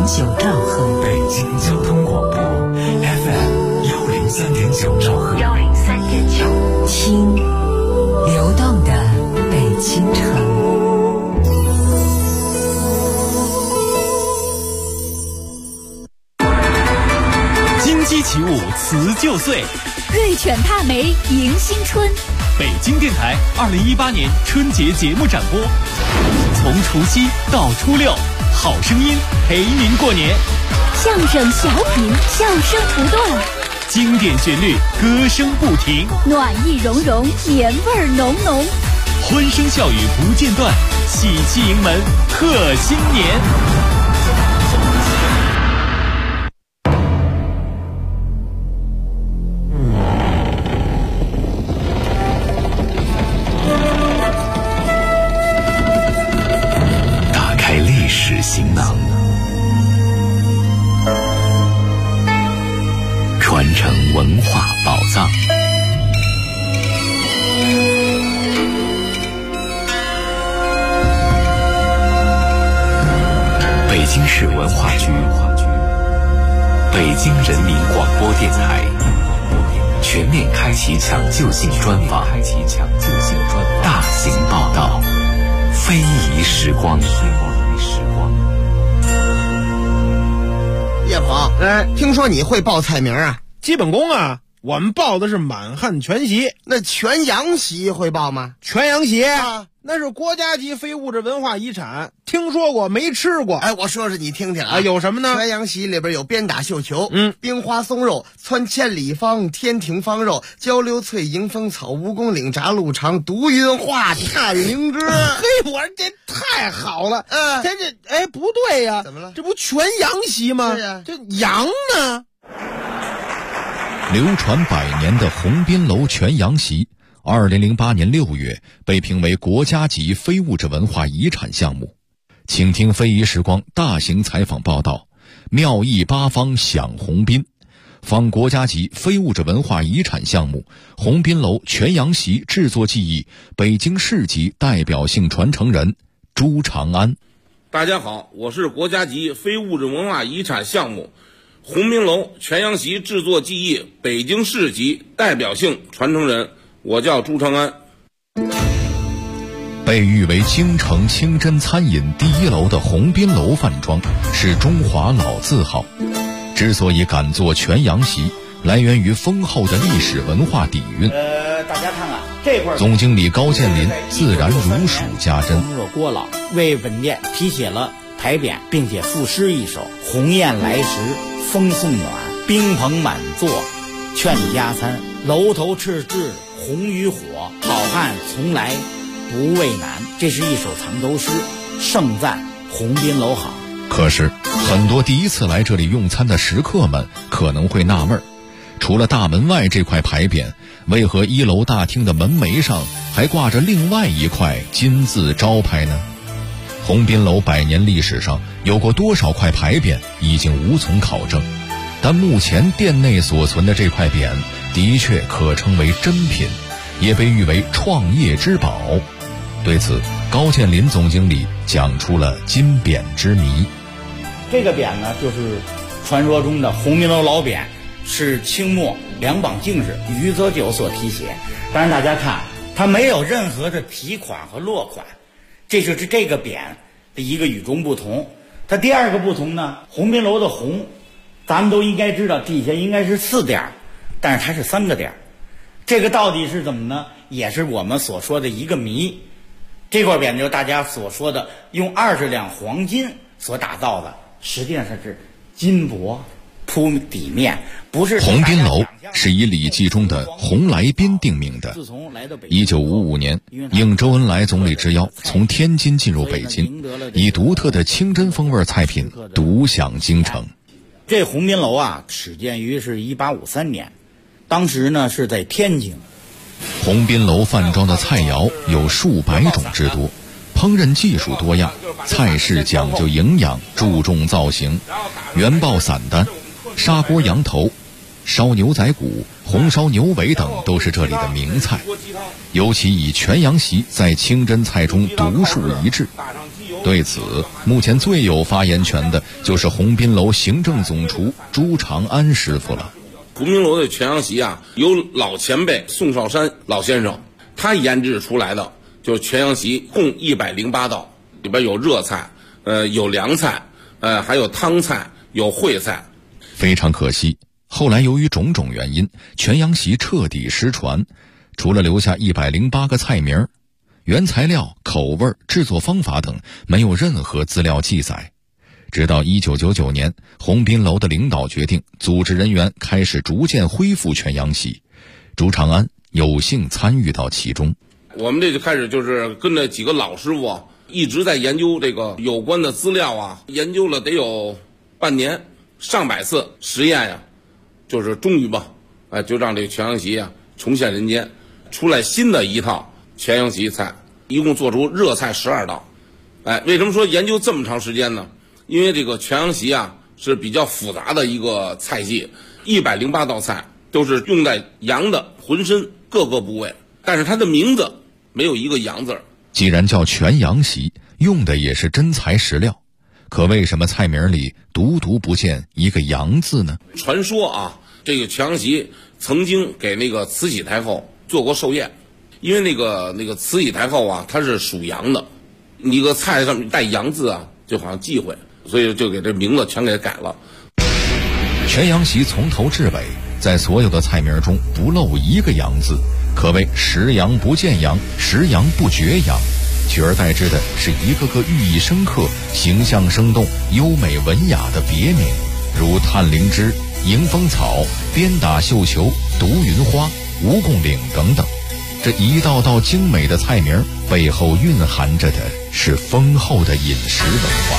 103.9兆赫， 北京交通广播 FM 103.9兆赫 103.9，听流动的北京城。 金鸡起舞辞旧岁， 瑞犬踏梅迎新春。 北京电台2018年春节节目展播，从除夕到初六，好声音陪您过年。 相声小品，笑声不断， 经典旋律，歌声不停， 暖意融融，年味浓浓， 欢声笑语不间断，喜气迎门贺新年。 行囊，传承文化宝藏。北京市文化局、北京人民广播电台全面开启抢救性专访，大型报道，非遗时光。 叶鹏，听说你会报菜名啊？ 基本功啊，我们报的是满汉全席。 那全羊席会报吗？ 全羊席啊， 那是国家级非物质文化遗产，听说过没吃过？ 哎，我说说你听听啊， 有什么呢？ 全羊席里边有鞭打绣球，冰花松肉，窜千里芳，天庭芳肉，焦溜脆，迎风草，蜈蚣岭炸鹿肠，毒晕化太灵芝。 嘿，我说这太好了，这不对呀， 怎么了？ 这不全羊席吗？ 是呀， 这羊呢？ 流传100年的鸿宾楼全羊席，2008年6月被评为国家级非物质文化遗产项目。请听非遗时光大型采访报道，妙意八方享鸿宾，访国家级非物质文化遗产项目鸿宾楼全羊席制作技艺北京市级代表性传承人朱长安。 大家好，我是国家级非物质文化遗产项目鸿宾楼全羊席制作技艺北京市级代表性传承人，我叫朱长安。 被誉为京城清真餐饮第1楼的鸿宾楼饭庄是中华老字号，之所以敢做全羊席，来源于丰厚的历史文化底蕴。 大家看看这块， 总经理高建林自然如数家珍。 若郭老为本店题写了牌匾，并且赋诗一首：鸿雁来时风送暖，宾朋满座劝加餐，楼头赤炙红与火，好汉从来不畏难。这是一首藏头诗，盛赞鸿宾楼好。 可是很多第一次来这里用餐的食客们可能会纳闷，除了大门外这块牌匾，为何1楼大厅的门楣上还挂着另外一块金字招牌呢？鸿宾楼100年历史上有过多少块牌匾已经无从考证，但目前店内所存的这块匾的确可称为珍品，也被誉为创业之宝。对此，高建林总经理讲出了金匾之谜。 这个匾呢，就是传说中的鸿宾楼老匾，是清末两榜进士余则九所题写。当然大家看，它没有任何的题款和落款，这就是这个匾的一个与众不同。它第二个不同呢，鸿宾楼的鸿，咱们都应该知道底下应该是4点，但是它是3个点。这个到底是怎么呢？也是我们所说的一个谜。这块匾就是大家所说的用20两黄金所打造的，实际上是金箔铺底面，不是。 鸿宾楼是以《礼记》中的鸿来宾定名的。1955年，应周恩来总理之邀，从天津进入北京，以独特的清真风味菜品独享京城。 这鸿宾楼啊，始建于是1853年，当时呢是在天津。 鸿宾楼饭庄的菜肴有数百种之多，烹饪技术多样，菜式讲究营养，注重造型。原爆散丹、砂锅羊头、烧牛仔骨、红烧牛尾等都是这里的名菜。尤其以全羊席在清真菜中独树一帜。 对此，目前最有发言权的就是鸿宾楼行政总厨朱长安师傅了。 鸿宾楼的全羊席啊，由老前辈宋少山老先生他研制出来的，就是全羊席共108道，里边有热菜，有凉菜，还有汤菜，有烩菜。 非常可惜，后来由于种种原因，全羊席彻底失传，除了留下108个菜名，原材料、口味、制作方法等没有任何资料记载。直到1999年，鸿宾楼的领导决定，组织人员开始逐渐恢复全羊席。朱长安有幸参与到其中。 我们这就开始就是跟着几个老师傅一直在研究这个有关的资料啊，研究了得有半年，上百次实验呀，就是终于吧，就让这个全羊席啊重现人间，出来新的一套全羊席菜，一共做出热菜12道。为什么说研究这么长时间呢？因为这个全羊席啊是比较复杂的一个菜系，108道菜都是用在羊的浑身各个部位，但是它的名字没有一个羊字。 既然叫全羊席，用的也是真材实料，可为什么菜名里独不见一个羊字呢？ 传说啊，这个全羊席曾经给那个慈禧太后做过寿宴，因为那个慈禧太后啊她是属羊的，一个菜上面带羊字啊就好像忌讳，所以就给这名字全给改了。 全羊席从头至尾在所有的菜名中不漏一个羊字，可谓食羊不见羊，食羊不觉羊，取而代之的是一个个寓意深刻、形象生动、优美文雅的别名，如探灵芝、迎风草、鞭打绣球、毒云花、蜈蚣岭等等。这一道道精美的菜名背后蕴含着的是丰厚的饮食文化。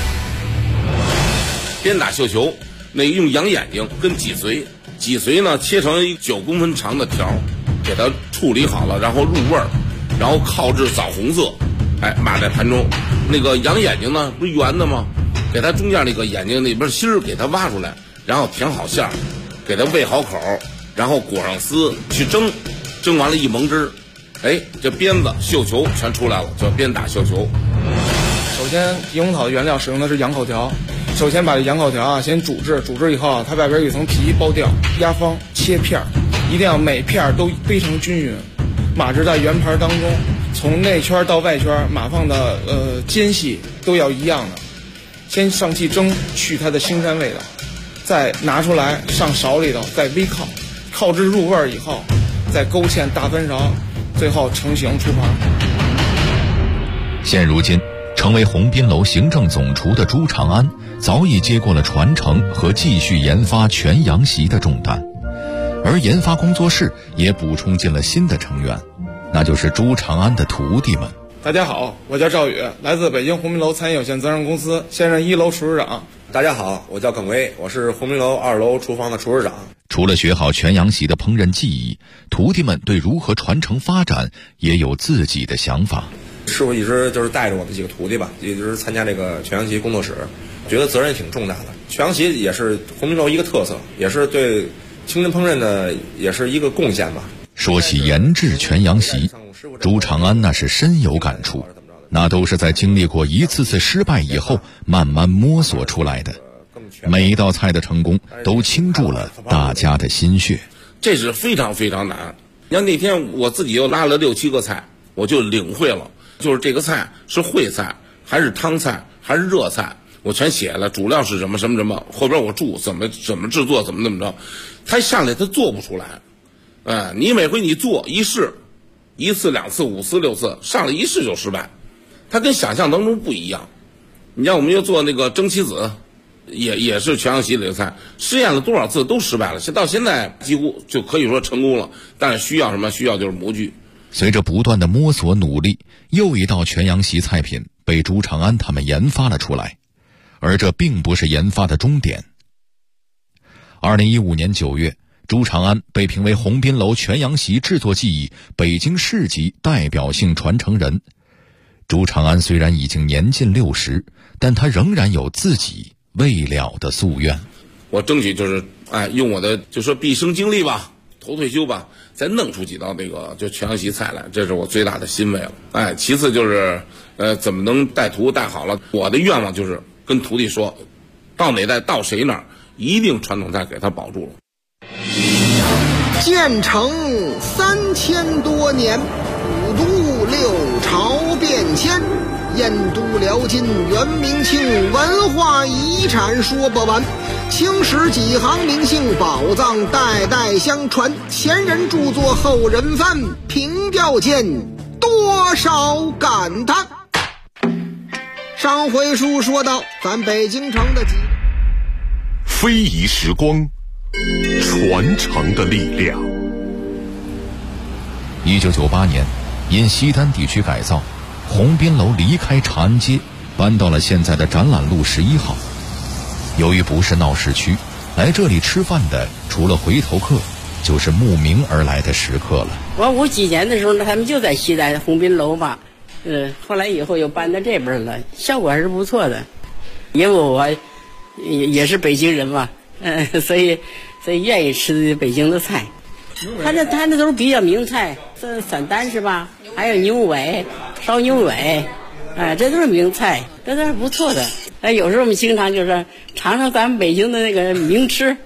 鞭打绣球，那用羊眼睛跟脊髓呢切成9公分长的条，给它处理好了，然后入味儿，然后烤至枣红色，码在盘中。那个羊眼睛呢不是圆的吗？给它中间那个眼睛那边芯儿给它挖出来，然后填好馅儿，给它喂好口，然后裹上丝去蒸，蒸完了一蒙汁，这鞭子绣球全出来了，叫鞭打绣球。 首先迎风草的原料使用的是羊口条，首先把这羊口条啊先煮制以后它外边有一层皮剥掉，压方切片，一定要每片都非常均匀，码制在圆盘当中，从内圈到外圈码放的间隙都要一样的。先上气蒸去它的腥膻味道，再拿出来上勺里头，再微烤，烤至入味以后再勾芡大翻勺，最后成型出盘。 现如今成为鸿宾楼行政总厨的朱长安早已接过了传承和继续研发全羊席的重担，而研发工作室也补充进了新的成员，那就是朱长安的徒弟们。 大家好，我叫赵宇，来自北京鸿宾楼餐饮有限责任公司，现任1楼厨师长。 大家好，我叫耿威，我是鸿宾楼2楼厨房的厨师长。 除了学好全羊席的烹饪技艺，徒弟们对如何传承发展也有自己的想法。 师傅一直就是带着我们几个徒弟吧，一直参加这个全羊席工作室，觉得责任挺重大的。全羊席也是鸿宾楼一个特色，也是对清真烹饪的也是一个贡献吧。 说起研制全羊席，朱长安那是深有感触，那都是在经历过一次次失败以后慢慢摸索出来的。每一道菜的成功都倾注了大家的心血， 这是非常非常难。你看那天我自己又拉了6、7个菜，我就领会了，就是这个菜是烩菜还是汤菜还是热菜，我全写了，主料是什么什么什么，后边我注怎么制作，怎么着。他上来他做不出来，你每回你做一试，1次、2次、5次、6次，上来一试就失败，他跟想象当中不一样。你像我们又做那个蒸棋子，也是全羊席里的菜，试验了多少次都失败了，到现在几乎就可以说成功了，但是需要什么？需要就是模具。 随着不断的摸索努力，又一道全羊席菜品被朱长安他们研发了出来，而这并不是研发的终点。2015年9月，朱长安被评为鸿宾楼全羊席制作技艺北京市级代表性传承人。朱长安虽然已经年近60，但他仍然有自己未了的夙愿。 我争取就是用我的就说毕生精力吧， 头退休吧，再弄出几道那个就全羊席菜来，这是我最大的欣慰了。哎，其次就是怎么能带徒带好了？我的愿望就是跟徒弟说，到哪代到谁那儿，一定传统菜给他保住了。 建成3000多年，五都六朝变迁，燕都辽金元明清，文化遗产说不完。青史几行名姓，宝藏代代相传，前人著作后人翻，凭吊间多少感叹。上回书说到咱北京城的非遗时光，传承的力量。 1998年，因西单地区改造，鸿宾楼离开长安街，搬到了现在的展览路11号。由于不是闹市区，来这里吃饭的除了回头客，就是慕名而来的食客了。 我5几年的时候呢，他们就在西单鸿宾楼吧，后来以后又搬到这边了，效果还是不错的。因为我也是北京人嘛，所以愿意吃北京的菜。他那都是比较名菜，散丹是吧？还有牛尾、烧牛尾，这都是名菜，这都是不错的。有时候我们经常就是尝尝咱们北京的那个名吃。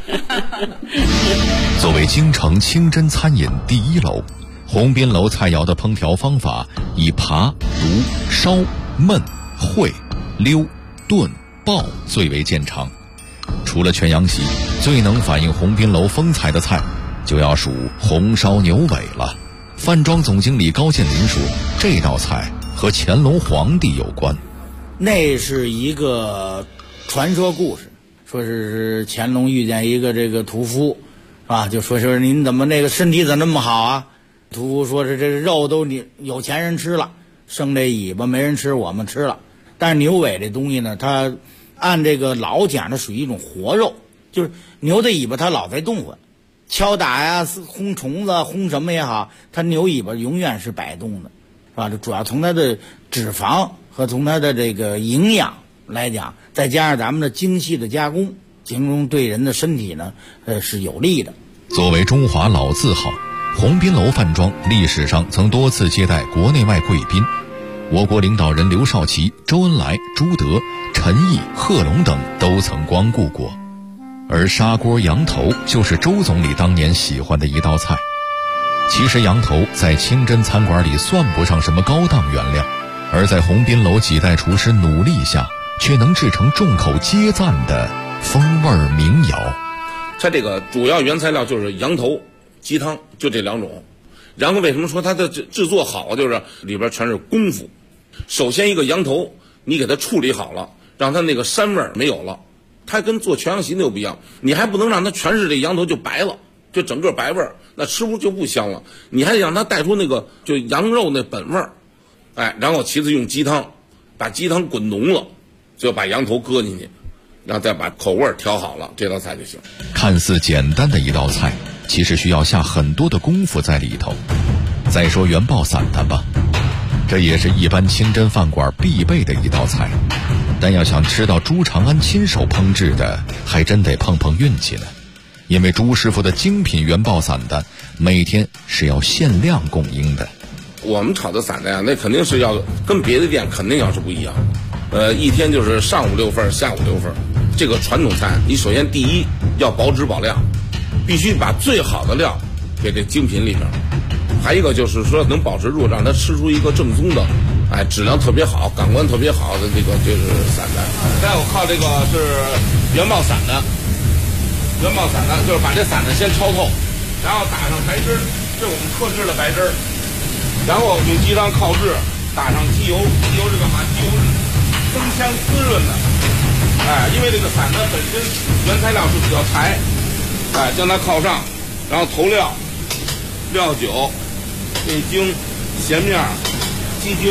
作为京城清真餐饮第1楼，鸿宾楼菜肴的烹调方法以扒、炉、烧、焖、烩、溜、炖、爆最为见长。除了全羊席，最能反映鸿宾楼风采的菜就要数红烧牛尾了。饭庄总经理高建林说，这道菜和乾隆皇帝有关。 那是一个传说故事，说是乾隆遇见一个这个屠夫，啊，就说是您怎么那个身体怎么那么好啊？屠夫说是这肉都你有钱人吃了，剩这尾巴没人吃，我们吃了。但是牛尾这东西呢，它按这个老讲，它属于一种活肉，就是牛的尾巴它老在动唤，敲打呀、轰虫子、轰什么也好，它牛尾巴永远是摆动的，是吧？这主要从它的脂肪和从它的这个营养来讲，再加上咱们的精细的加工，形容对人的身体呢，是有利的。 作为中华老字号，鸿宾楼饭庄历史上曾多次接待国内外贵宾，我国领导人刘少奇、周恩来、朱德、陈毅、贺龙等都曾光顾过。而砂锅羊头就是周总理当年喜欢的一道菜。其实羊头在清真餐馆里算不上什么高档原料，而在鸿宾楼几代厨师努力下，却能制成众口皆赞的风味民谣。 它这个主要原材料就是羊头、鸡汤，就这2种。然后为什么说它的制作好，就是里边全是功夫。首先一个羊头，你给它处理好了，让它那个膻味没有了，它跟做全羊席那又不一样，你还不能让它全是这羊头就白了，就整个白味儿，那吃不就不香了。你还得让它带出那个就羊肉那本味儿。然后其次用鸡汤，把鸡汤滚浓了，就把羊头搁进去，然后再把口味调好了，这道菜就行。 看似简单的一道菜，其实需要下很多的功夫在里头。再说元爆散丹吧，这也是一般清真饭馆必备的一道菜，但要想吃到朱长安亲手烹制的，还真得碰碰运气呢。因为朱师傅的精品元爆散丹每天是要限量供应的。 我们炒的散丹那肯定是要跟别的店肯定要是不一样。一天就是上午6份，下午6份。这个传统菜，你首先第一要保质保量，必须把最好的料给这精品里边。还一个就是说能保持住，让它吃出一个正宗的，质量特别好、感官特别好的这个就是散丹。再我靠这个是元爆散丹，元爆散丹就是把这散丹先焯透，然后打上白汁，这是我们特制的白汁。然后用鸡汤靠制，打上鸡油，鸡油这个把鸡油增香滋润的，因为这个散丹本身原材料是比较柴，将它靠上，然后投料、料酒、味精、咸面、鸡精，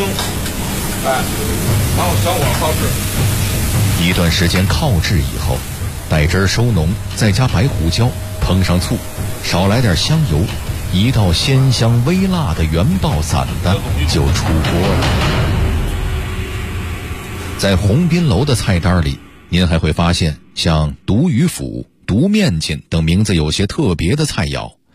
然后小火靠制。 一段时间靠制以后，待汁收浓，再加白胡椒，烹上醋，少来点香油，一道鲜香微辣的元爆散丹就出锅了。在鸿宾楼的菜单里，您还会发现像毒鱼腐、毒面筋等名字有些特别的菜肴，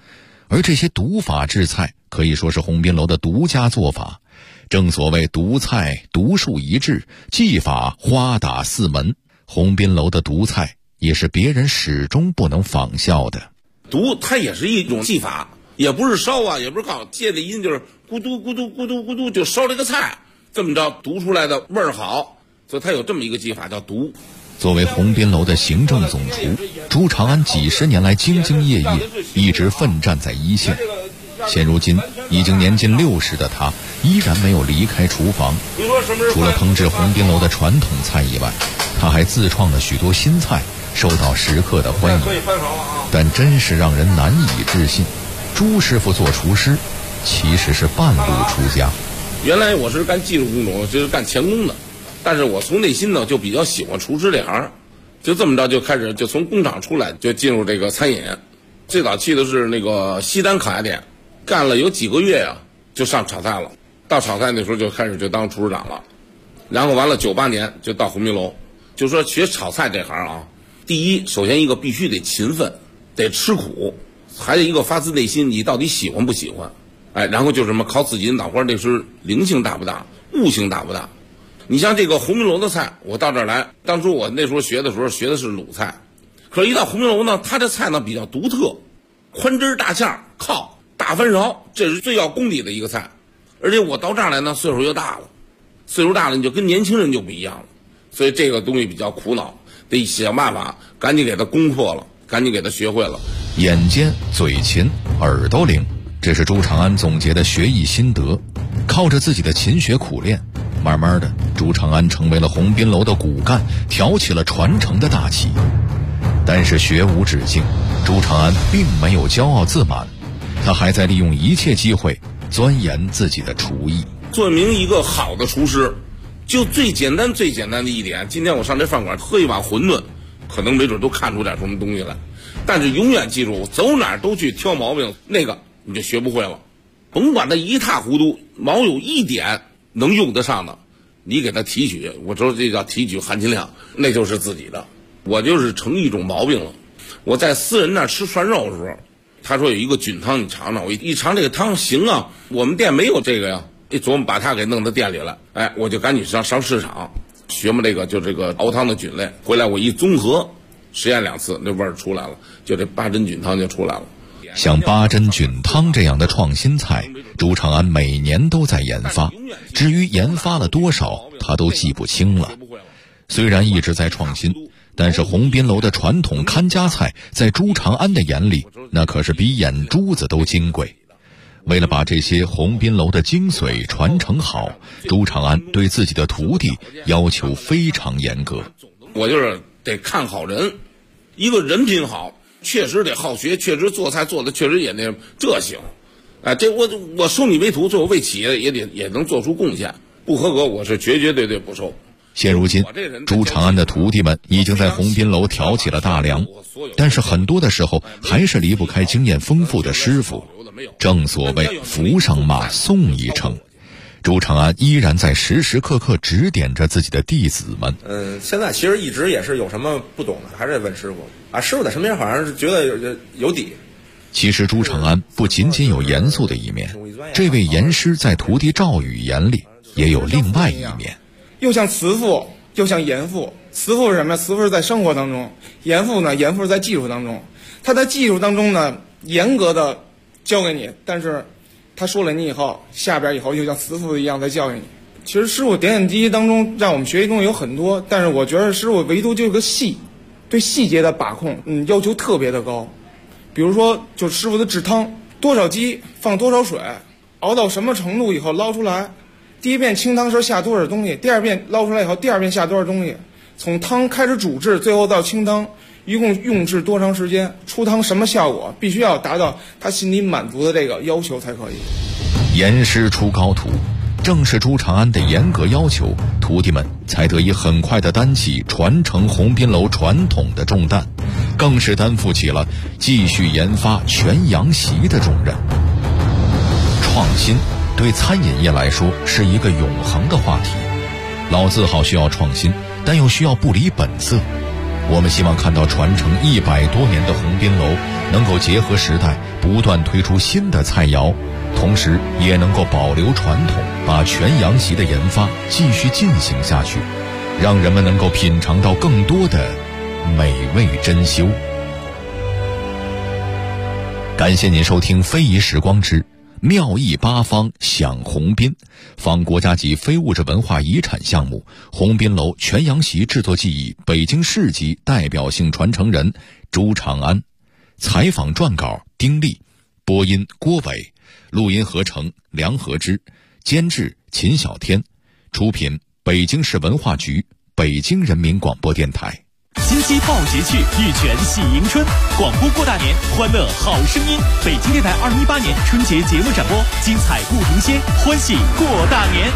而这些毒法制菜可以说是鸿宾楼的独家做法。正所谓毒菜独树一帜，技法花打四门。鸿宾楼的毒菜也是别人始终不能仿效的。 毒它也是一种技法，也不是烧啊，也不是靠借着音，就是咕嘟咕嘟咕嘟咕嘟就烧这个菜，这么着毒出来的味儿好，所以它有这么一个技法叫毒。 作为鸿宾楼的行政总厨，朱长安几十年来兢兢业业，一直奋战在一线。现如今已经年近60的他，依然没有离开厨房。除了烹制鸿宾楼的传统菜以外，他还自创了许多新菜，受到食客的欢迎。但真是让人难以置信，朱师傅做厨师其实是半路出家。 原来我是干技术工种，就是干钳工的，但是我从内心呢就比较喜欢厨师这行，就这么着就开始就从工厂出来就进入这个餐饮。最早去的是那个西单烤鸭店，干了有几个月呀，就上炒菜了。到炒菜那时候就开始就当厨师长了，然后完了98年就到鸿宾楼。就说学炒菜这行啊，第一首先一个必须得勤奋，得吃苦，还有一个发自内心你到底喜欢不喜欢。然后就什么靠自己的脑瓜，那时候灵性大不大，悟性大不大。你像这个鸿宾楼的菜，我到这儿来，当初我那时候学的时候学的是鲁菜，可是一到鸿宾楼呢，它这菜呢比较独特，宽汁大馅靠大翻勺，这是最要功底的一个菜。而且我到这儿来呢，岁数又大了，岁数大了你就跟年轻人就不一样了，所以这个东西比较苦恼，得想办法赶紧给它攻破了，赶紧给它学会了。 眼尖嘴勤耳朵灵，这是朱长安总结的学艺心得。靠着自己的勤学苦练，慢慢的朱长安成为了鸿宾楼的骨干，挑起了传承的大旗。但是学无止境，朱长安并没有骄傲自满，他还在利用一切机会钻研自己的厨艺。 做明一个好的厨师，就最简单的一点，今天我上这饭馆喝一碗馄饨，可能没准都看出点什么东西来，但是永远记住，走哪儿都去挑毛病，那个你就学不会了。甭管它一塌糊涂，毛有一点能用得上的，你给它提取，我知道这叫提取含金量，那就是自己的。我就是成一种毛病了。我在私人那儿吃涮肉的时候，他说有一个菌汤，你尝尝。我一尝这个汤，行啊，我们店没有这个呀。一琢磨把它给弄到店里了，我就赶紧上市场学嘛这个就这个熬汤的菌类，回来我一综合实验2次，那味儿出来了，就这八珍菌汤就出来了。 像八珍菌汤这样的创新菜，朱长安每年都在研发，至于研发了多少，他都记不清了。虽然一直在创新，但是鸿宾楼的传统看家菜在朱长安的眼里，那可是比眼珠子都金贵。为了把这些鸿宾楼的精髓传承好，朱长安对自己的徒弟要求非常严格。 我就是得看好人，一个人品好，确实得好学，确实做菜做的确实也那这行。这我收你为徒，最后为企业也能做出贡献。不合格我是绝对不收。 现如今，朱长安的徒弟们已经在鸿宾楼挑起了大梁，但是很多的时候还是离不开经验丰富的师傅。正所谓扶上马送一程，朱长安依然在时时刻刻指点着自己的弟子们。 现在其实一直也是有什么不懂的，还是得问师傅啊。师傅在身边好像是觉得有底。 其实朱长安不仅仅有严肃的一面，这位严师在徒弟赵宇眼里也有另外一面。 又像慈父，又像严父。慈父是什么？慈父是在生活当中，严父呢？严父是在技术当中。他在技术当中呢，严格的教给你，但是他说了你以后，下边以后又像慈父一样在教育你。其实师傅点点滴滴当中让我们学习东西有很多，但是我觉得师傅唯独就个细，对细节的把控，要求特别的高。比如说，就师傅的制汤，多少鸡放多少水，熬到什么程度以后捞出来，第一遍清汤时下多少东西，第二遍捞出来以后，第二遍下多少东西，从汤开始煮制，最后到清汤，一共用制多长时间，出汤什么效果，必须要达到他心里满足的这个要求才可以。 严师出高徒，正是朱长安的严格要求，徒弟们才得以很快地担起传承鸿宾楼传统的重担，更是担负起了继续研发全羊席的重任。创新对餐饮业来说是一个永恒的话题，老字号需要创新，但又需要不离本色。 我们希望看到传承100多年的鸿宾楼能够结合时代，不断推出新的菜肴，同时也能够保留传统，把全羊席的研发继续进行下去，让人们能够品尝到更多的美味珍馐。感谢您收听非遗时光之妙意八方享鸿宾，仿国家级非物质文化遗产项目鸿宾楼全羊席制作技艺北京市级代表性传承人朱长安。采访撰稿丁力，播音郭伟，录音合成梁和之，监制秦小天，出品北京市文化局、北京人民广播电台。 金鸡报捷趣，玉泉喜迎春，广播过大年，欢乐好声音。北京电台2018年春节节目展播，精彩不停歇，欢喜过大年。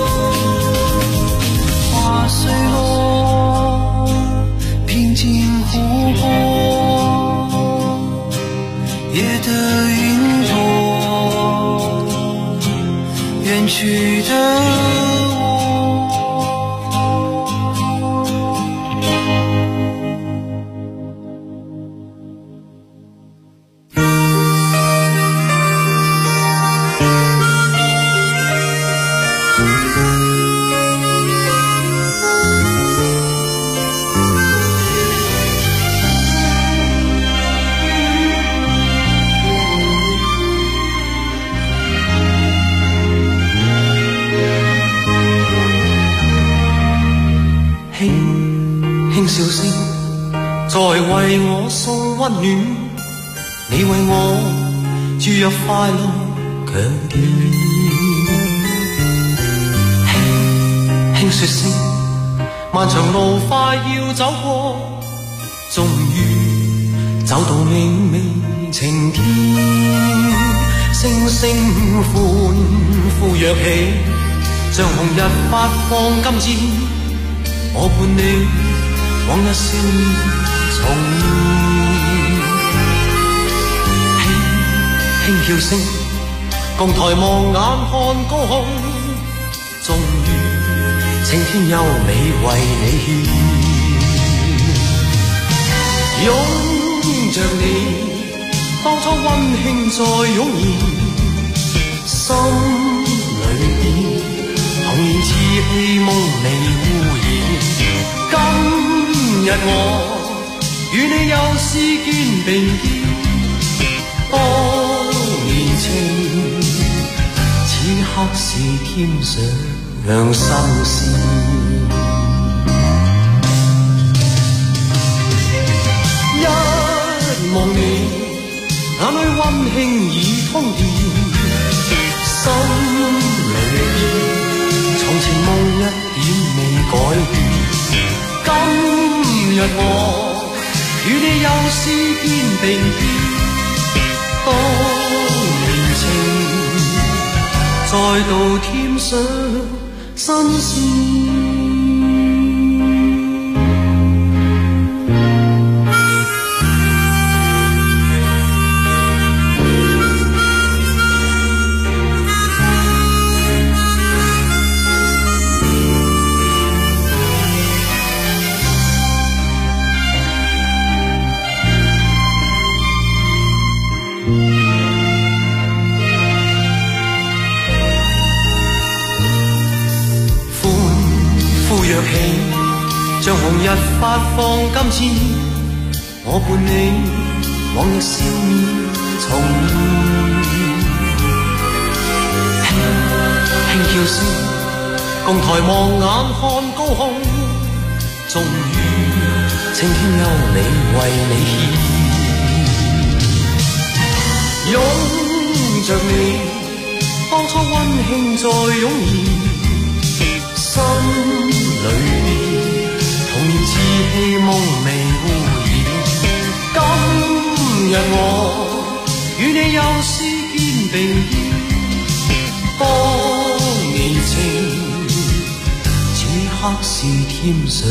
平静。 为我送温暖，你为我注入快樂強電。輕輕說聲，漫長路快要走過，終於走到明媚晴天。星星歡呼躍起，像紅日發放金箭，我伴你往日笑面重現。輕輕叫聲，共抬望眼看高空，終於青天優美為你獻。擁着你，當初溫馨再湧現，心裏邊童年稚氣夢未污染。今日我與你又是肩並肩，當年情此刻是添上新鮮。一望你眼裏溫馨已通電，心裏邊從前夢一點未改變。今日我與你又是肩並肩，當年情再度添上新鮮。像紅日發放金箭，我伴你往日笑面重現。輕叫聲，共抬望眼看高空，終於青天優美為你獻。擁着你，當初溫馨再湧現，心裏邊童年稚氣夢未污染。今日我與你又是肩並肩，當年情此刻是添上